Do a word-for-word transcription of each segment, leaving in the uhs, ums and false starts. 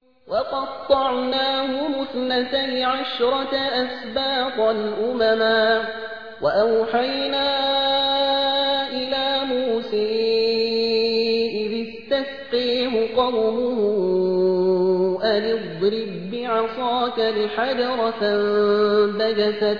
وقطعناهم اثنتي عشرة أسباطا أمما وأوحينا إلى موسى إذ استسقيه قومه أن اضرب بعصاك الحجر فانبجست,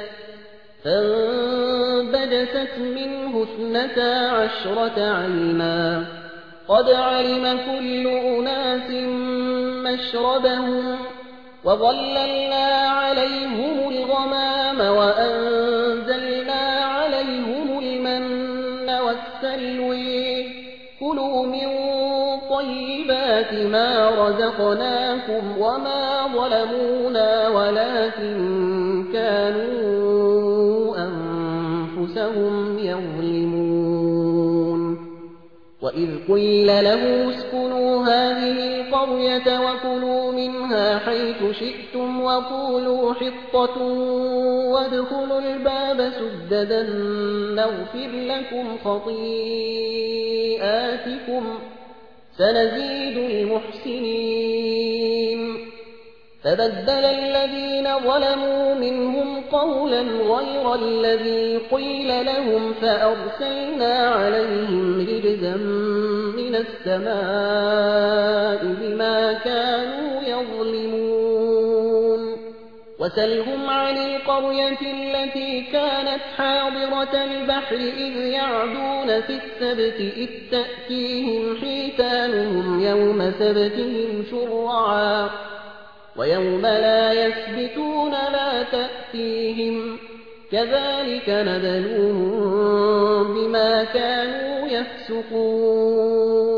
فانبجست منه اثنتا عشرة عينا قد علم كل أناس مشربهم وظللنا عليهم الغمام وأنزلنا عليهم المن والسلوي كلوا من طيبات ما رزقناكم وما ظلمونا ولكن كانوا أنفسهم يظلمون. وإذ قيل له اسكنوا هذه القرية وكلوا منها حيث شئتم وقولوا حطة وادخلوا الباب سددا نغفر لكم خطيئاتكم سنزيد المحسنين. فبدل الذين ظلموا منهم قولا غير الذي قيل لهم فأرسلنا عليهم رجزا من السماء بما كانوا يظلمون. وسلهم عن القرية التي كانت حاضرة البحر إذ يعدون في السبت إذ تأتيهم حيتانهم يوم سبتهم شرعا ويوم لا يسبتون لا تأتيهم كذلك نبلوهم بما كانوا يفسقون.